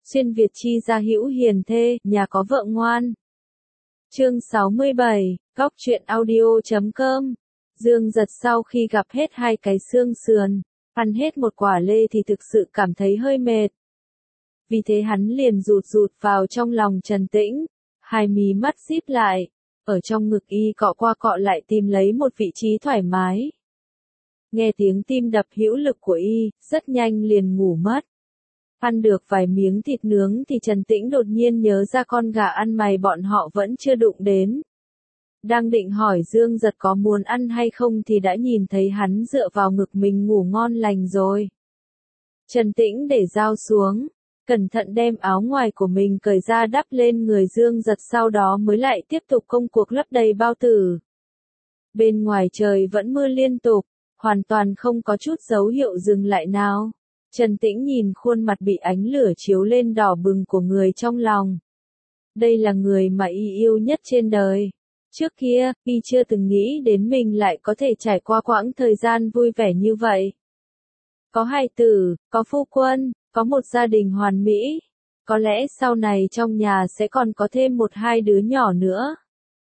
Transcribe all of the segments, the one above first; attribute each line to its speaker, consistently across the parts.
Speaker 1: Xuyên Việt chi gia hữu hiền thê, nhà có vợ ngoan. Chương 67, Góc truyện audio.com. Dương Giật sau khi gặp hết hai cái xương sườn, ăn hết một quả lê thì thực sự cảm thấy hơi mệt. Vì thế hắn liền rụt rụt vào trong lòng Trần Tĩnh, hai mí mắt díp lại, ở trong ngực y cọ qua cọ lại tìm lấy một vị trí thoải mái. Nghe tiếng tim đập hữu lực của y, rất nhanh liền ngủ mất. Ăn được vài miếng thịt nướng thì Trần Tĩnh đột nhiên nhớ ra con gà ăn mày bọn họ vẫn chưa đụng đến. Đang định hỏi Dương Giật có muốn ăn hay không thì đã nhìn thấy hắn dựa vào ngực mình ngủ ngon lành rồi. Trần Tĩnh để dao xuống, cẩn thận đem áo ngoài của mình cởi ra đắp lên người Dương Giật, sau đó mới lại tiếp tục công cuộc lấp đầy bao tử. Bên ngoài trời vẫn mưa liên tục, hoàn toàn không có chút dấu hiệu dừng lại nào. Trần Tĩnh nhìn khuôn mặt bị ánh lửa chiếu lên đỏ bừng của người trong lòng. Đây là người mà y yêu nhất trên đời. Trước kia, y chưa từng nghĩ đến mình lại có thể trải qua quãng thời gian vui vẻ như vậy. Có hài tử, có phu quân, có một gia đình hoàn mỹ. Có lẽ sau này trong nhà sẽ còn có thêm một hai đứa nhỏ nữa.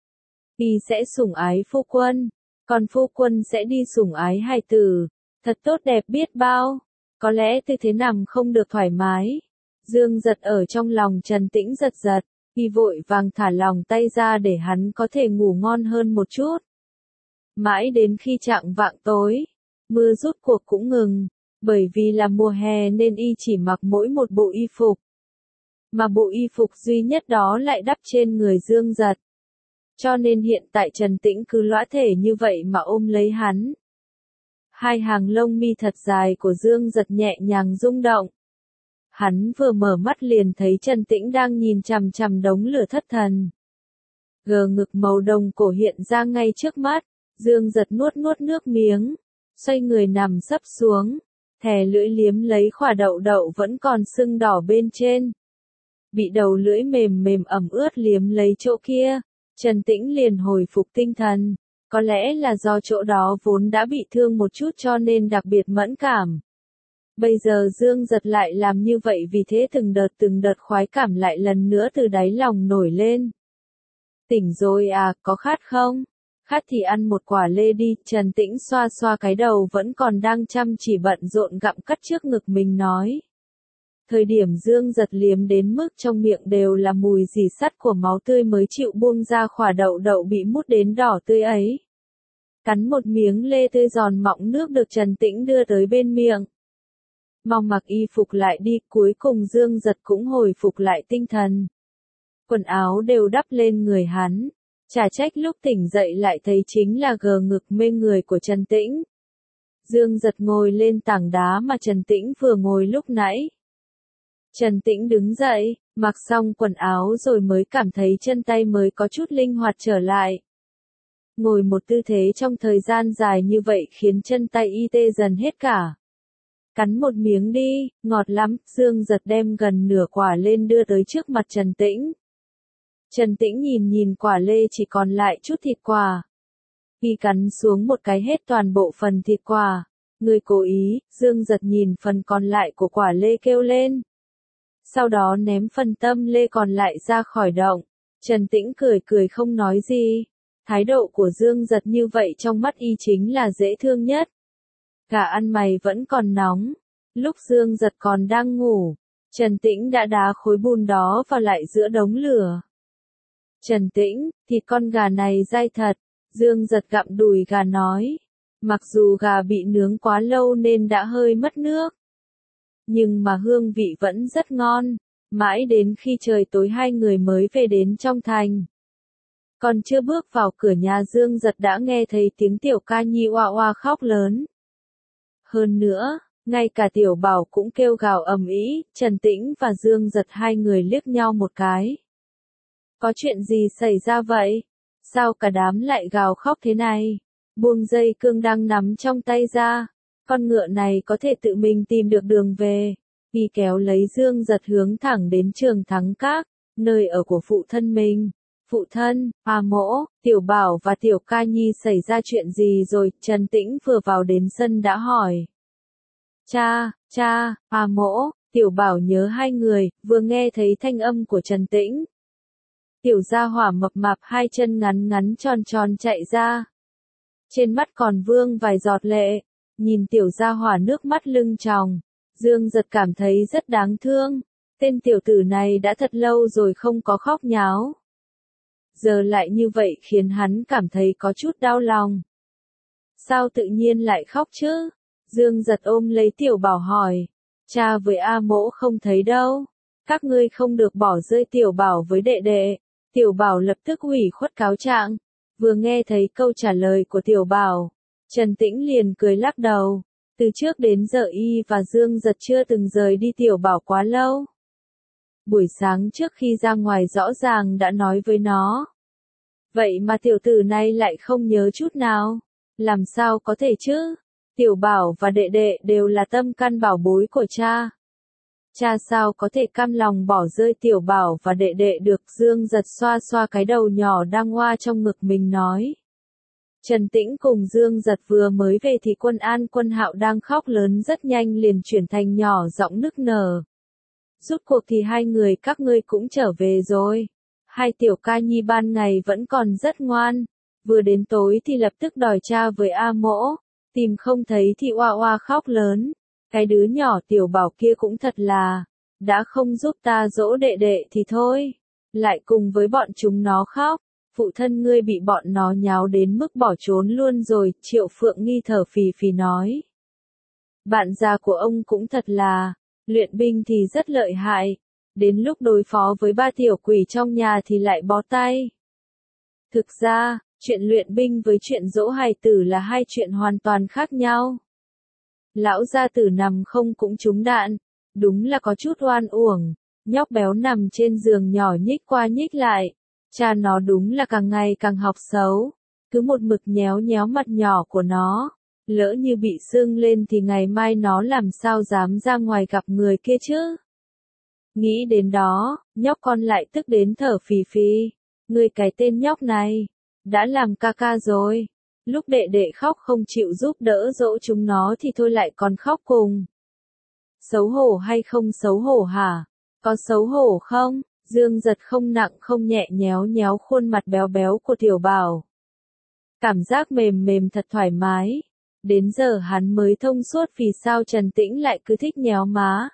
Speaker 1: Y sẽ sủng ái phu quân, còn phu quân sẽ đi sủng ái hài tử. Thật tốt đẹp biết bao. Có lẽ tư thế nằm không được thoải mái. Dương Giật ở trong lòng Trần Tĩnh giật giật, y vội vàng thả lòng tay ra để hắn có thể ngủ ngon hơn một chút. Mãi đến khi chạng vạng tối, mưa rút cuộc cũng ngừng, bởi vì là mùa hè nên y chỉ mặc mỗi một bộ y phục. Mà bộ y phục duy nhất đó lại đắp trên người Dương Giật. Cho nên hiện tại Trần Tĩnh cứ lõa thể như vậy mà ôm lấy hắn. Hai hàng lông mi thật dài của Dương Giật nhẹ nhàng rung động. Hắn vừa mở mắt liền thấy Trần Tĩnh đang nhìn chằm chằm đống lửa thất thần. Gờ ngực màu đồng cổ hiện ra ngay trước mắt, Dương Giật nuốt nuốt nước miếng, xoay người nằm sấp xuống, thè lưỡi liếm lấy khỏa đậu đậu vẫn còn sưng đỏ bên trên. Bị đầu lưỡi mềm mềm ẩm ướt liếm lấy chỗ kia, Trần Tĩnh liền hồi phục tinh thần. Có lẽ là do chỗ đó vốn đã bị thương một chút cho nên đặc biệt mẫn cảm. Bây giờ Dương Giật lại làm như vậy, vì thế từng đợt khoái cảm lại lần nữa từ đáy lòng nổi lên. Tỉnh rồi à, có khát không? Khát thì ăn một quả lê đi. Trần Tĩnh xoa xoa cái đầu vẫn còn đang chăm chỉ bận rộn gặm cắt trước ngực mình nói. Thời điểm Dương Giật liếm đến mức trong miệng đều là mùi rỉ sắt của máu tươi mới chịu buông ra khỏa đậu đậu bị mút đến đỏ tươi ấy. Cắn một miếng lê tươi giòn mọng nước được Trần Tĩnh đưa tới bên miệng. Mau mặc y phục lại đi, cuối cùng Dương Giật cũng hồi phục lại tinh thần. Quần áo đều đắp lên người hắn, chả trách lúc tỉnh dậy lại thấy chính là gờ ngực mê người của Trần Tĩnh. Dương Giật ngồi lên tảng đá mà Trần Tĩnh vừa ngồi lúc nãy. Trần Tĩnh đứng dậy, mặc xong quần áo rồi mới cảm thấy chân tay mới có chút linh hoạt trở lại. Ngồi một tư thế trong thời gian dài như vậy khiến chân tay y tê dần hết cả. Cắn một miếng đi, ngọt lắm. Dương Giật đem gần nửa quả lên đưa tới trước mặt Trần Tĩnh. Trần Tĩnh nhìn quả lê chỉ còn lại chút thịt quả. Y cắn xuống một cái hết toàn bộ phần thịt quả. Người cố ý. Dương Giật nhìn phần còn lại của quả lê kêu lên. Sau đó ném phần tâm lê còn lại ra khỏi động. Trần Tĩnh cười cười không nói gì. Thái độ của Dương Giật như vậy trong mắt y chính là dễ thương nhất. Gà ăn mày vẫn còn nóng. Lúc Dương Giật còn đang ngủ, Trần Tĩnh đã đá khối bùn đó vào lại giữa đống lửa. Trần Tĩnh, thịt con gà này dai thật. Dương Giật gặm đùi gà nói. Mặc dù gà bị nướng quá lâu nên đã hơi mất nước, nhưng mà hương vị vẫn rất ngon. Mãi đến khi trời tối hai người mới về đến trong thành. Còn chưa bước vào cửa nhà Dương Giật đã nghe thấy tiếng tiểu ca nhi oa oa khóc lớn. Hơn nữa, ngay cả tiểu bảo cũng kêu gào ầm ĩ. Trần Tĩnh và Dương Giật hai người liếc nhau một cái. Có chuyện gì xảy ra vậy? Sao cả đám lại gào khóc thế này? Buông dây cương đang nắm trong tay ra. Con ngựa này có thể tự mình tìm được đường về. Y kéo lấy Dương Giật hướng thẳng đến Trường Thắng Các, nơi ở của phụ thân mình. Phụ thân, mỗ, tiểu bảo và tiểu ca nhi xảy ra chuyện gì rồi? Trần Tĩnh vừa vào đến sân đã hỏi. Cha, mỗ, Tiểu Bảo nhớ hai người, vừa nghe thấy thanh âm của Trần Tĩnh. Tiểu gia hỏa mập mạp hai chân ngắn ngắn tròn tròn chạy ra. Trên mắt còn vương vài giọt lệ, nhìn tiểu gia hỏa nước mắt lưng tròng, Dương Giật cảm thấy rất đáng thương. Tên tiểu tử này đã thật lâu rồi không có khóc nháo. Giờ lại như vậy khiến hắn cảm thấy có chút đau lòng. Sao tự nhiên lại khóc chứ? Dương Giật ôm lấy Tiểu Bảo hỏi. Cha với A Mỗ không thấy đâu. Các ngươi không được bỏ rơi Tiểu Bảo với đệ đệ. Tiểu Bảo lập tức ủy khuất cáo trạng. Vừa nghe thấy câu trả lời của Tiểu Bảo, Trần Tĩnh liền cười lắc đầu. Từ trước đến giờ y và Dương Giật chưa từng rời đi Tiểu Bảo quá lâu. Buổi sáng trước khi ra ngoài rõ ràng đã nói với nó. Vậy mà tiểu tử này lại không nhớ chút nào. Làm sao có thể chứ? Tiểu Bảo và đệ đệ đều là tâm can bảo bối của cha. Cha sao có thể cam lòng bỏ rơi Tiểu Bảo và đệ đệ được? Dương Giật xoa xoa cái đầu nhỏ đang ngoa trong ngực mình nói. Trần Tĩnh cùng Dương Giật vừa mới về thì Quân An Quân Hạo đang khóc lớn rất nhanh liền chuyển thành nhỏ giọng nức nở. Rút cuộc thì hai người các ngươi cũng trở về rồi. Hai tiểu ca nhi ban ngày vẫn còn rất ngoan. Vừa đến tối thì lập tức đòi cha với A Mỗ. Tìm không thấy thì oa oa khóc lớn. Cái đứa nhỏ Tiểu Bảo kia cũng thật là. Đã không giúp ta dỗ đệ đệ thì thôi. Lại cùng với bọn chúng nó khóc. Phụ thân ngươi bị bọn nó nháo đến mức bỏ trốn luôn rồi. Triệu Phượng Nghi thở phì phì nói. Bạn già của ông cũng thật là. Luyện binh thì rất lợi hại. Đến lúc đối phó với ba tiểu quỷ trong nhà thì lại bó tay. Thực ra, chuyện luyện binh với chuyện dỗ hài tử là hai chuyện hoàn toàn khác nhau. Lão gia tử nằm không cũng trúng đạn. Đúng là có chút oan uổng. Nhóc béo nằm trên giường nhỏ nhích qua nhích lại. Cha nó đúng là càng ngày càng học xấu. Cứ một mực nhéo nhéo mặt nhỏ của nó. Lỡ như bị sưng lên thì ngày mai nó làm sao dám ra ngoài gặp người kia chứ? Nghĩ đến đó, nhóc con lại tức đến thở phì phì. Ngươi cái tên nhóc này, đã làm ca ca rồi. Lúc đệ đệ khóc không chịu giúp đỡ dỗ chúng nó thì thôi lại còn khóc cùng. Xấu hổ hay không xấu hổ hả? Có xấu hổ không? Dương Giật không nặng không nhẹ nhéo nhéo khuôn mặt béo béo của Tiểu Bảo. Cảm giác mềm mềm thật thoải mái. Đến giờ hắn mới thông suốt vì sao Trần Tĩnh lại cứ thích nhéo má.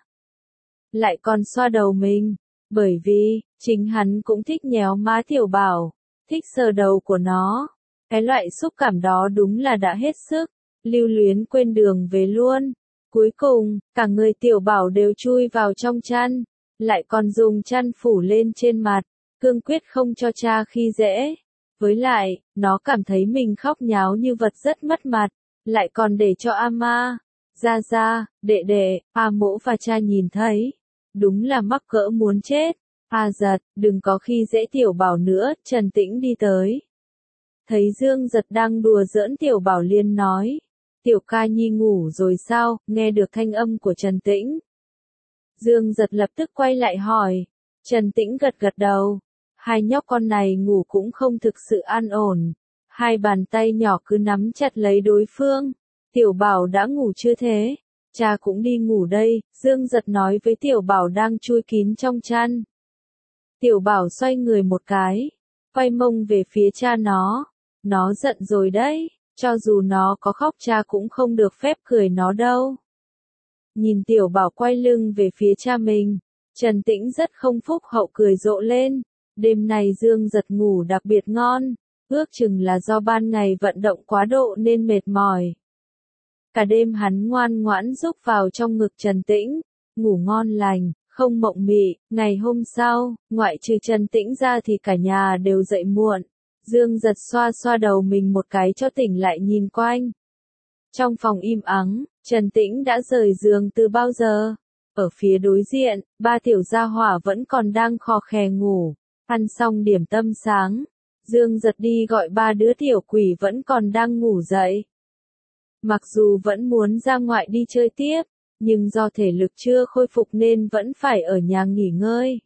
Speaker 1: Lại còn xoa đầu mình. Bởi vì, chính hắn cũng thích nhéo má Tiểu Bảo. Thích sờ đầu của nó. Cái loại xúc cảm đó đúng là đã hết sức. Lưu luyến quên đường về luôn. Cuối cùng, cả người Tiểu Bảo đều chui vào trong chăn. Lại còn dùng chăn phủ lên trên mặt. Cương quyết không cho cha khi dễ. Với lại, nó cảm thấy mình khóc nháo như vật rất mất mặt. Lại còn để cho Ama, Gia Gia, đệ đệ, A Mỗ và cha nhìn thấy. Đúng là mắc cỡ muốn chết. A Giật, đừng có khi dễ Tiểu Bảo nữa. Trần Tĩnh đi tới. Thấy Dương Giật đang đùa giỡn Tiểu Bảo liền nói. Tiểu ca nhi ngủ rồi sao? Nghe được thanh âm của Trần Tĩnh. Dương Giật lập tức quay lại hỏi. Trần Tĩnh gật gật đầu. Hai nhóc con này ngủ cũng không thực sự an ổn. Hai bàn tay nhỏ cứ nắm chặt lấy đối phương. Tiểu Bảo đã ngủ chưa thế? Cha cũng đi ngủ đây, Dương Giật nói với Tiểu Bảo đang chui kín trong chăn. Tiểu Bảo xoay người một cái, quay mông về phía cha nó. Nó giận rồi đấy, cho dù nó có khóc cha cũng không được phép cười nó đâu. Nhìn Tiểu Bảo quay lưng về phía cha mình, Trần Tĩnh rất không phúc hậu cười rộ lên. Đêm này Dương Giật ngủ đặc biệt ngon. Ước chừng là do ban ngày vận động quá độ nên mệt mỏi. Cả đêm hắn ngoan ngoãn rúc vào trong ngực Trần Tĩnh, ngủ ngon lành, không mộng mị. Ngày hôm sau, ngoại trừ Trần Tĩnh ra thì cả nhà đều dậy muộn. Dương Giật xoa xoa đầu mình một cái cho tỉnh lại nhìn quanh. Trong phòng im ắng, Trần Tĩnh đã rời giường từ bao giờ. Ở phía đối diện, ba tiểu gia hỏa vẫn còn đang khò khè ngủ. Ăn xong điểm tâm sáng. Dương Giật đi gọi ba đứa tiểu quỷ vẫn còn đang ngủ dậy. Mặc dù vẫn muốn ra ngoại đi chơi tiếp, nhưng do thể lực chưa khôi phục nên vẫn phải ở nhà nghỉ ngơi.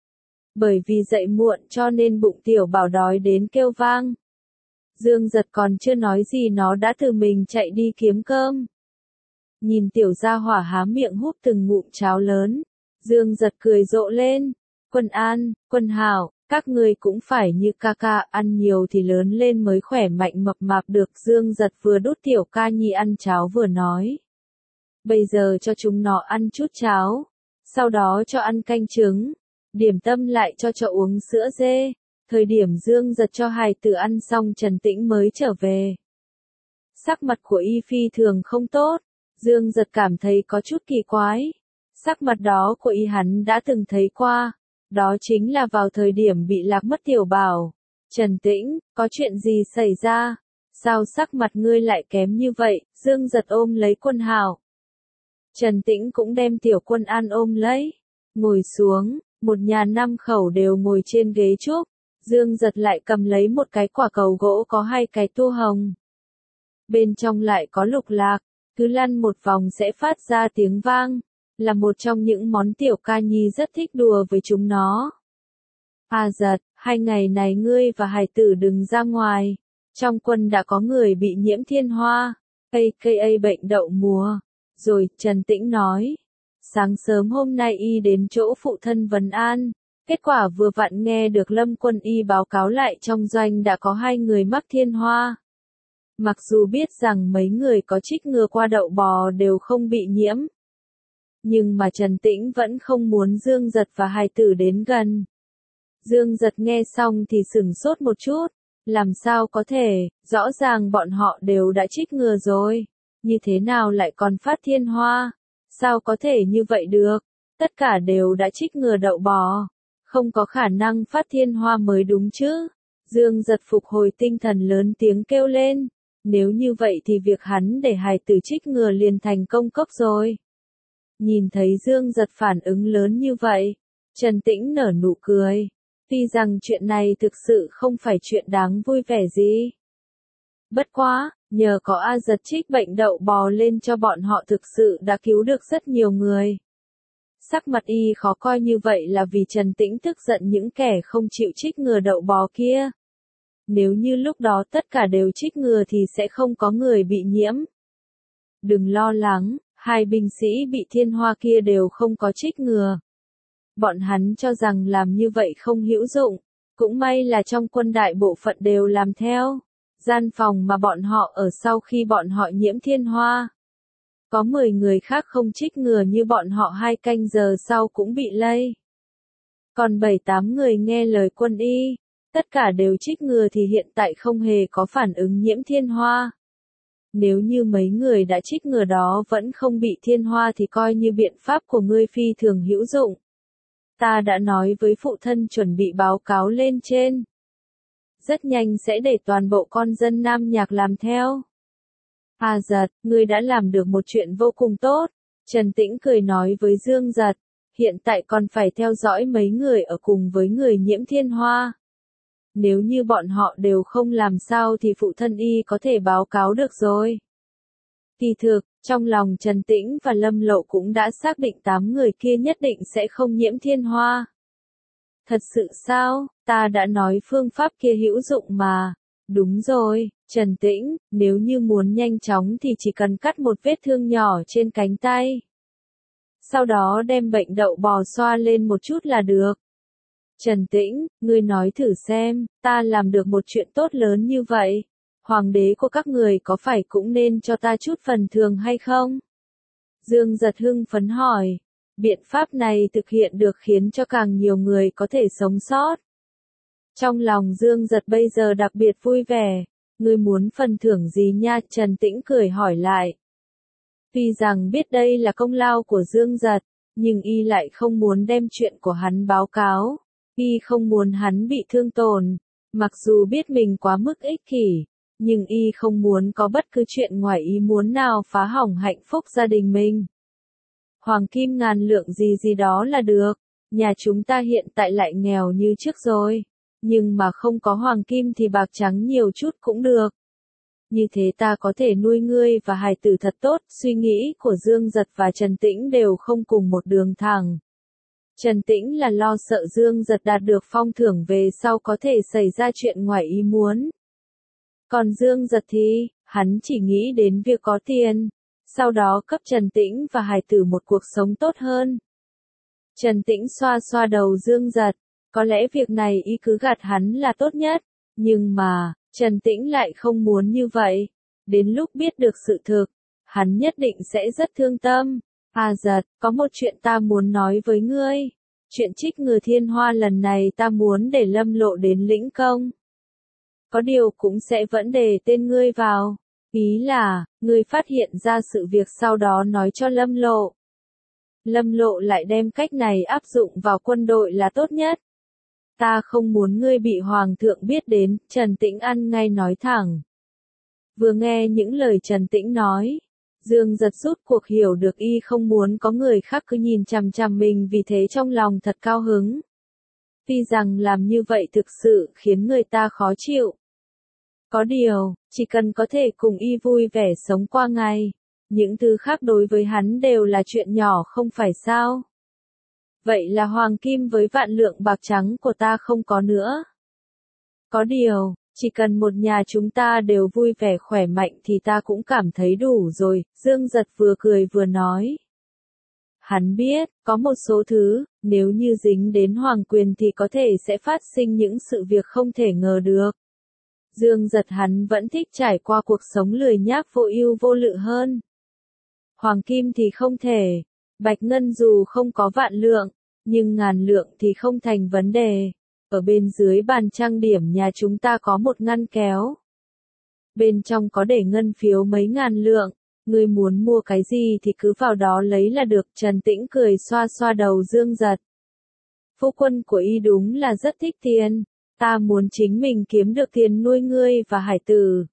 Speaker 1: Bởi vì dậy muộn cho nên bụng Tiểu Bảo đói đến kêu vang. Dương Giật còn chưa nói gì nó đã tự mình chạy đi kiếm cơm. Nhìn tiểu gia hỏa há miệng húp từng ngụm cháo lớn, Dương Giật cười rộ lên. Quân An, Quân Hảo, các ngươi cũng phải như ca ca, ăn nhiều thì lớn lên mới khỏe mạnh mập mạp được. Dương Giật vừa đút tiểu ca nhi ăn cháo vừa nói. Bây giờ cho chúng nó ăn chút cháo, sau đó cho ăn canh trứng, điểm tâm lại cho uống sữa dê. Thời điểm Dương Giật cho hài tử ăn xong Trần Tĩnh mới trở về. Sắc mặt của y phi thường không tốt, Dương Giật cảm thấy có chút kỳ quái. Sắc mặt đó của y hắn đã từng thấy qua, đó chính là vào thời điểm bị lạc mất tiểu bảo. Trần Tĩnh, có chuyện gì xảy ra? Sao sắc mặt ngươi lại kém như vậy? Dương Giật ôm lấy Quân Hảo. Trần Tĩnh cũng đem tiểu Quân An ôm lấy. Ngồi xuống, một nhà 5 khẩu đều ngồi trên ghế trúc. Dương Giật lại cầm lấy một cái quả cầu gỗ có 2 cái tua hồng. Bên trong lại có lục lạc, cứ lăn một vòng sẽ phát ra tiếng vang, là một trong những món tiểu ca nhi rất thích đùa với chúng nó. Giật, 2 ngày này ngươi và hài tử đừng ra ngoài, trong quân đã có người bị nhiễm thiên hoa, aka bệnh đậu mùa. Rồi, Trần Tĩnh nói, sáng sớm hôm nay y đến chỗ phụ thân vấn an, kết quả vừa vặn nghe được Lâm Quân y báo cáo lại trong doanh đã có 2 người mắc thiên hoa. Mặc dù biết rằng mấy người có trích ngừa qua đậu bò đều không bị nhiễm, nhưng mà Trần Tĩnh vẫn không muốn Dương Giật và hài tử đến gần. Dương Giật nghe xong thì sửng sốt một chút, làm sao có thể, rõ ràng bọn họ đều đã trích ngừa rồi, như thế nào lại còn phát thiên hoa, sao có thể như vậy được, tất cả đều đã trích ngừa đậu bò, không có khả năng phát thiên hoa mới đúng chứ. Dương Giật phục hồi tinh thần lớn tiếng kêu lên, nếu như vậy thì việc hắn để hài tử trích ngừa liền thành công cốc rồi. Nhìn thấy Dương Giật phản ứng lớn như vậy, Trần Tĩnh nở nụ cười. Tuy rằng chuyện này thực sự không phải chuyện đáng vui vẻ gì. Bất quá, nhờ có Giật trích bệnh đậu bò lên cho bọn họ thực sự đã cứu được rất nhiều người. Sắc mặt y khó coi như vậy là vì Trần Tĩnh tức giận những kẻ không chịu trích ngừa đậu bò kia. Nếu như lúc đó tất cả đều trích ngừa thì sẽ không có người bị nhiễm. Đừng lo lắng, 2 binh sĩ bị thiên hoa kia đều không có trích ngừa. Bọn hắn cho rằng làm như vậy không hữu dụng, cũng may là trong quân đại bộ phận đều làm theo. Gian phòng mà bọn họ ở sau khi bọn họ nhiễm thiên hoa. Có 10 người khác không trích ngừa như bọn họ 2 canh giờ sau cũng bị lây. Còn 7-8 người nghe lời quân y, tất cả đều trích ngừa thì hiện tại không hề có phản ứng nhiễm thiên hoa. Nếu như mấy người đã trích ngừa đó vẫn không bị thiên hoa thì coi như biện pháp của ngươi phi thường hữu dụng. Ta đã nói với phụ thân chuẩn bị báo cáo lên trên. Rất nhanh sẽ để toàn bộ con dân Nam Nhạc làm theo. Giật, ngươi đã làm được một chuyện vô cùng tốt. Trần Tĩnh cười nói với Dương Giật, hiện tại còn phải theo dõi mấy người ở cùng với người nhiễm thiên hoa. Nếu như bọn họ đều không làm sao thì phụ thân y có thể báo cáo được rồi. Kỳ thực, trong lòng Trần Tĩnh và Lâm Lộ cũng đã xác định 8 người kia nhất định sẽ không nhiễm thiên hoa. Thật sự sao, ta đã nói phương pháp kia hữu dụng mà. Đúng rồi, Trần Tĩnh, nếu như muốn nhanh chóng thì chỉ cần cắt một vết thương nhỏ trên cánh tay. Sau đó đem bệnh đậu bò xoa lên một chút là được. Trần Tĩnh, ngươi nói thử xem, ta làm được một chuyện tốt lớn như vậy. Hoàng đế của các người có phải cũng nên cho ta chút phần thưởng hay không? Dương Giật hưng phấn hỏi. Biện pháp này thực hiện được khiến cho càng nhiều người có thể sống sót. Trong lòng Dương Giật bây giờ đặc biệt vui vẻ. Ngươi muốn phần thưởng gì nha? Trần Tĩnh cười hỏi lại. Tuy rằng biết đây là công lao của Dương Giật, nhưng y lại không muốn đem chuyện của hắn báo cáo. Y không muốn hắn bị thương tổn. Mặc dù biết mình quá mức ích kỷ, nhưng y không muốn có bất cứ chuyện ngoài ý muốn nào phá hỏng hạnh phúc gia đình mình. Hoàng kim ngàn lượng gì đó là được. Nhà chúng ta hiện tại lại nghèo như trước rồi. Nhưng mà không có hoàng kim thì bạc trắng nhiều chút cũng được. Như thế ta có thể nuôi ngươi và hài tử thật tốt. Suy nghĩ của Dương Giật và Trần Tĩnh đều không cùng một đường thẳng. Trần Tĩnh là lo sợ Dương Giật đạt được phong thưởng về sau có thể xảy ra chuyện ngoài ý muốn. Còn Dương Giật thì, hắn chỉ nghĩ đến việc có tiền. sau đó cấp Trần Tĩnh và hài tử một cuộc sống tốt hơn. Trần Tĩnh xoa xoa đầu Dương Giật, có lẽ việc này y cứ gạt hắn là tốt nhất, nhưng mà, Trần Tĩnh lại không muốn như vậy. Đến lúc biết được sự thực, hắn nhất định sẽ rất thương tâm. À Giật, có một chuyện ta muốn nói với ngươi. Chuyện Trích Ngừa Thiên Hoa lần này ta muốn để Lâm Lộ đến lĩnh công. Có điều cũng sẽ vẫn đề tên ngươi vào. Ý là, ngươi phát hiện ra sự việc sau đó nói cho Lâm Lộ. Lâm Lộ lại đem cách này áp dụng vào quân đội là tốt nhất. Ta không muốn ngươi bị Hoàng thượng biết đến, Trần Tĩnh ăn ngay nói thẳng. Vừa nghe những lời Trần Tĩnh nói, Dương Giật rút cuộc hiểu được y không muốn có người khác cứ nhìn chằm chằm mình, vì thế trong lòng thật cao hứng. Tuy rằng làm như vậy thực sự khiến người ta khó chịu. Có điều, chỉ cần có thể cùng y vui vẻ sống qua ngày, những thứ khác đối với hắn đều là chuyện nhỏ không phải sao. Vậy là hoàng kim với vạn lượng bạc trắng của ta không có nữa. Có điều, chỉ cần một nhà chúng ta đều vui vẻ khỏe mạnh thì ta cũng cảm thấy đủ rồi, Dương Giật vừa cười vừa nói. Hắn biết, có một số thứ, nếu như dính đến hoàng quyền thì có thể sẽ phát sinh những sự việc không thể ngờ được. Dương Giật hắn vẫn thích trải qua cuộc sống lười nhác vô ưu vô lự hơn. Hoàng kim thì không thể, bạch ngân dù không có vạn lượng, nhưng ngàn lượng thì không thành vấn đề. Ở bên dưới bàn trang điểm nhà chúng ta có một ngăn kéo. Bên trong có để ngân phiếu mấy ngàn lượng, ngươi muốn mua cái gì thì cứ vào đó lấy là được. Trần Tĩnh cười xoa xoa đầu Dương Giật. Phu quân của y đúng là rất thích tiền, ta muốn chính mình kiếm được tiền nuôi ngươi và hải tử.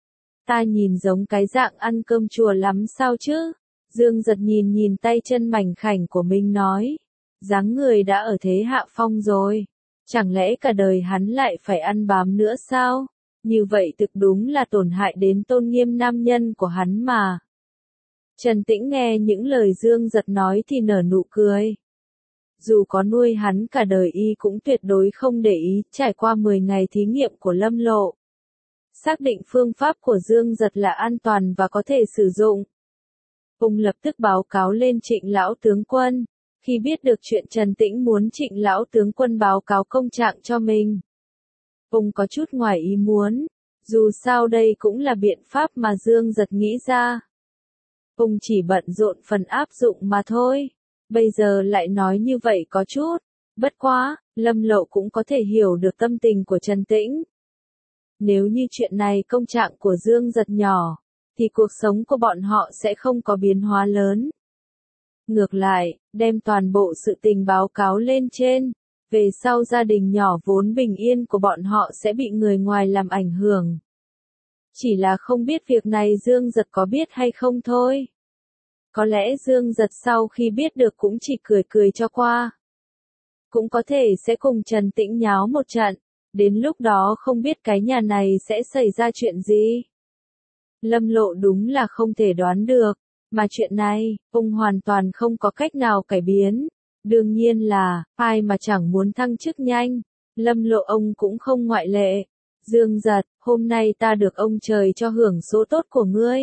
Speaker 1: Ta nhìn giống cái dạng ăn cơm chùa lắm sao chứ? Dương Giật nhìn nhìn tay chân mảnh khảnh của mình nói, dáng người đã ở thế hạ phong rồi. Chẳng lẽ cả đời hắn lại phải ăn bám nữa sao? Như vậy thực đúng là tổn hại đến tôn nghiêm nam nhân của hắn mà. Trần Tĩnh nghe những lời Dương Giật nói thì nở nụ cười. Dù có nuôi hắn cả đời y cũng tuyệt đối không để ý. Trải qua 10 ngày thí nghiệm của Lâm Lộ, xác định phương pháp của Dương Giật là an toàn và có thể sử dụng. Ông lập tức báo cáo lên Trịnh lão tướng quân. Khi biết được chuyện Trần Tĩnh muốn Trịnh lão tướng quân báo cáo công trạng cho mình, ông có chút ngoài ý muốn. Dù sao đây cũng là biện pháp mà Dương Giật nghĩ ra. Ông chỉ bận rộn phần áp dụng mà thôi. Bây giờ lại nói như vậy có chút. Bất quá, Lâm Lộ cũng có thể hiểu được tâm tình của Trần Tĩnh. Nếu như chuyện này công trạng của Dương Giật nhỏ, thì cuộc sống của bọn họ sẽ không có biến hóa lớn. Ngược lại, đem toàn bộ sự tình báo cáo lên trên, về sau gia đình nhỏ vốn bình yên của bọn họ sẽ bị người ngoài làm ảnh hưởng. Chỉ là không biết việc này Dương Giật có biết hay không thôi. Có lẽ Dương Giật sau khi biết được cũng chỉ cười cười cho qua. Cũng có thể sẽ cùng Trần Tĩnh nháo một trận, đến lúc đó không biết cái nhà này sẽ xảy ra chuyện gì. Lâm Lộ đúng là không thể đoán được. Mà chuyện này, ông hoàn toàn không có cách nào cải biến. Đương nhiên là, ai mà chẳng muốn thăng chức nhanh. Lâm Lộ ông cũng không ngoại lệ. Dương Giật, hôm nay ta được ông trời cho hưởng số tốt của ngươi.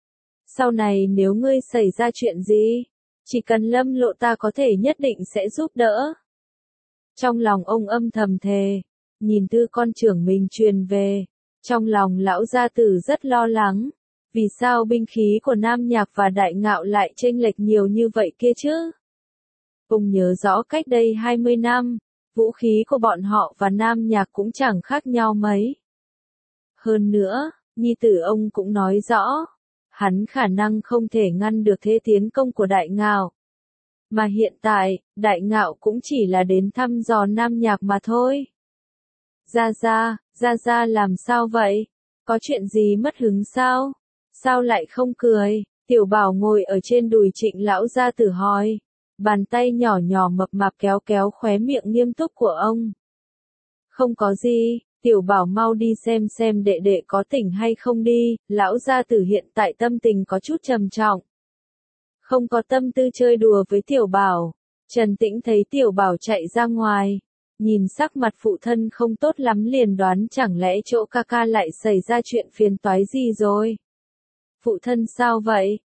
Speaker 1: Sau này nếu ngươi xảy ra chuyện gì, chỉ cần Lâm Lộ ta có thể nhất định sẽ giúp đỡ. Trong lòng ông âm thầm thề, nhìn thư con trưởng mình truyền về. Trong lòng lão gia tử rất lo lắng. Vì sao binh khí của Nam Nhạc và Đại Ngạo lại chênh lệch nhiều như vậy kia chứ? Ông nhớ rõ cách đây 20 năm, vũ khí của bọn họ và Nam Nhạc cũng chẳng khác nhau mấy. Hơn nữa, nhi tử ông cũng nói rõ, hắn khả năng không thể ngăn được thế tiến công của Đại Ngạo. Mà hiện tại, Đại Ngạo cũng chỉ là đến thăm dò Nam Nhạc mà thôi. Gia làm sao vậy? Có chuyện gì mất hứng sao? Sao lại không cười? Tiểu Bảo ngồi ở trên đùi Trịnh lão gia tử hỏi. Bàn tay nhỏ nhỏ mập mạp kéo kéo khóe miệng nghiêm túc của ông. Không có gì, Tiểu Bảo mau đi xem đệ đệ có tỉnh hay không đi. Lão gia tử hiện tại tâm tình có chút trầm trọng. Không có tâm tư chơi đùa với Tiểu Bảo. Trần Tĩnh thấy Tiểu Bảo chạy ra ngoài, nhìn sắc mặt phụ thân không tốt lắm liền đoán chẳng lẽ chỗ ca ca lại xảy ra chuyện phiền toái gì rồi. Phụ thân sao vậy?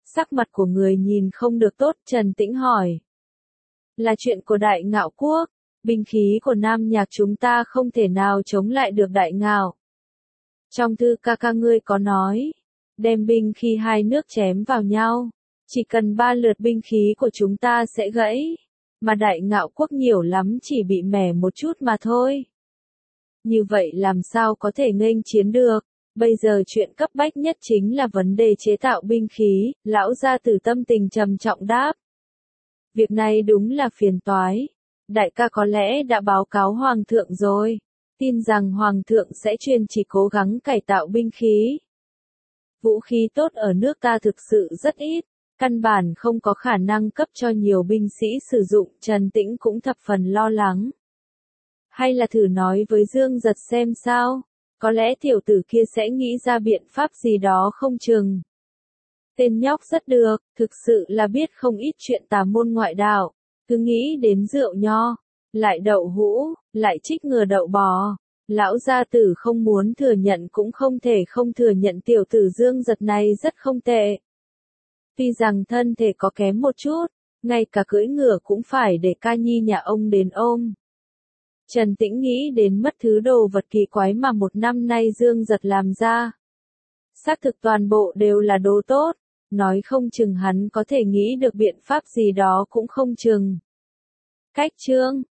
Speaker 1: Sắc mặt của người nhìn không được tốt, trầm tĩnh hỏi. Là chuyện của Đại Ngạo Quốc, binh khí của Nam Nhạc chúng ta không thể nào chống lại được Đại Ngạo. Trong thư ca ca ngươi có nói, đem binh khi hai nước chém vào nhau, chỉ cần 3 lượt binh khí của chúng ta sẽ gãy, mà Đại Ngạo Quốc nhiều lắm chỉ bị mẻ một chút mà thôi. Như vậy làm sao có thể nghênh chiến được, bây giờ chuyện cấp bách nhất chính là vấn đề chế tạo binh khí, lão gia tử tâm tình trầm trọng đáp. Việc này đúng là phiền toái, đại ca có lẽ đã báo cáo Hoàng thượng rồi, tin rằng Hoàng thượng sẽ truyền chỉ cố gắng cải tạo binh khí. Vũ khí tốt ở nước ta thực sự rất ít, căn bản không có khả năng cấp cho nhiều binh sĩ sử dụng, Trần Tĩnh cũng thập phần lo lắng. Hay là thử nói với Dương Giật xem sao, có lẽ tiểu tử kia sẽ nghĩ ra biện pháp gì đó không chừng. Tên nhóc rất được, thực sự là biết không ít chuyện tà môn ngoại đạo, cứ nghĩ đến rượu nho, lại đậu hũ, lại trích ngừa đậu bò. Lão gia tử không muốn thừa nhận cũng không thể không thừa nhận tiểu tử Dương Giật này rất không tệ. Tuy rằng thân thể có kém một chút, ngay cả cưỡi ngựa cũng phải để ca nhi nhà ông đến ôm. Trần Tĩnh nghĩ đến mất thứ đồ vật kỳ quái mà 1 năm nay Dương Giật làm ra. Xác thực toàn bộ đều là đồ tốt, nói không chừng hắn có thể nghĩ được biện pháp gì đó cũng không chừng. Cách chương